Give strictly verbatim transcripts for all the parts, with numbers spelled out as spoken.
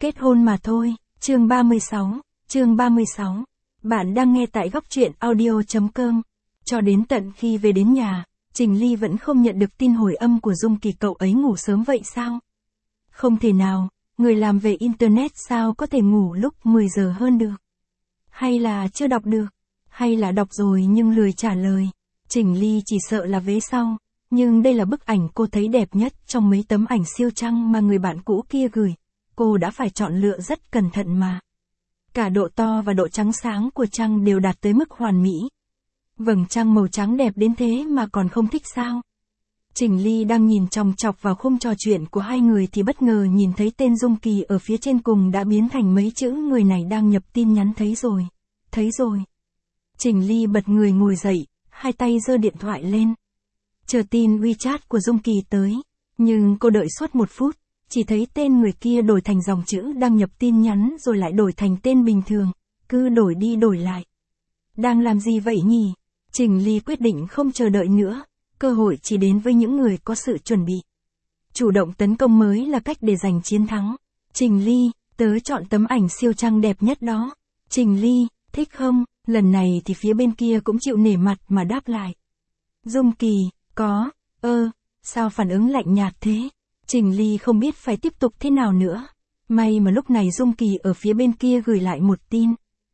Kết hôn mà thôi, chương ba mươi sáu, chương ba mươi sáu. Bạn đang nghe tại góc truyện audio chấm com. Cho đến tận khi về đến nhà, Trình Ly vẫn không nhận được tin hồi âm của Dung Kỳ. Cậu ấy ngủ sớm vậy sao? Không thể nào, người làm về Internet sao có thể ngủ lúc mười giờ hơn được? Hay là chưa đọc được? Hay là đọc rồi nhưng lười trả lời? Trình Ly chỉ sợ là vế sau, nhưng đây là bức ảnh cô thấy đẹp nhất trong mấy tấm ảnh siêu trăng mà người bạn cũ kia gửi. Cô đã phải chọn lựa rất cẩn thận mà. Cả độ to và độ trắng sáng của trăng đều đạt tới mức hoàn mỹ. Vầng trăng màu trắng đẹp đến thế mà còn không thích sao? Trình Ly đang nhìn chòng chọc vào khung trò chuyện của hai người thì bất ngờ nhìn thấy tên Dung Kỳ ở phía trên cùng đã biến thành mấy chữ người này đang nhập tin nhắn. Thấy rồi, thấy rồi. Trình Ly bật người ngồi dậy, hai tay giơ điện thoại lên. Chờ tin WeChat của Dung Kỳ tới, nhưng cô đợi suốt một phút, chỉ thấy tên người kia đổi thành dòng chữ đang nhập tin nhắn rồi lại đổi thành tên bình thường, cứ đổi đi đổi lại. Đang làm gì vậy nhỉ? Trình Ly quyết định không chờ đợi nữa, cơ hội chỉ đến với những người có sự chuẩn bị. Chủ động tấn công mới là cách để giành chiến thắng. Trình Ly, tớ chọn tấm ảnh siêu trăng đẹp nhất đó. Trình Ly, thích không? Lần này thì phía bên kia cũng chịu nể mặt mà đáp lại. Dung Kỳ, có, ơ, sao phản ứng lạnh nhạt thế? Trình Ly không biết phải tiếp tục thế nào nữa. May mà lúc này Dung Kỳ ở phía bên kia gửi lại một tin.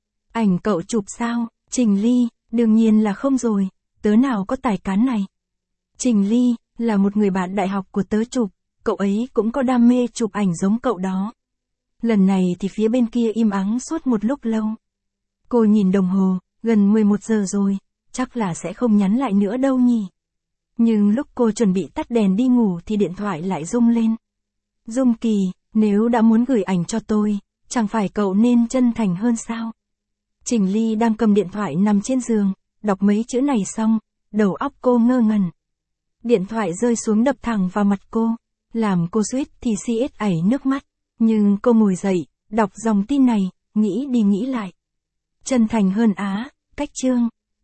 Ảnh cậu chụp sao? Trình Ly, đương nhiên là không rồi, tớ nào có tài cán này. Trình Ly, là một người bạn đại học của tớ chụp, cậu ấy cũng có đam mê chụp ảnh giống cậu đó. Lần này thì phía bên kia im ắng suốt một lúc lâu. Cô nhìn đồng hồ, gần mười một giờ rồi, chắc là sẽ không nhắn lại nữa đâu nhỉ. Nhưng lúc cô chuẩn bị tắt đèn đi ngủ thì điện thoại lại rung lên. Dung Kỳ, nếu đã muốn gửi ảnh cho tôi, chẳng phải cậu nên chân thành hơn sao? Trình Ly đang cầm điện thoại nằm trên giường, đọc mấy chữ này xong, đầu óc cô ngơ ngẩn. Điện thoại rơi xuống đập thẳng vào mặt cô, làm cô suýt thì si ết ảy nước mắt. Nhưng cô ngồi dậy, đọc dòng tin này, nghĩ đi nghĩ lại. Chân thành hơn á, cách chương.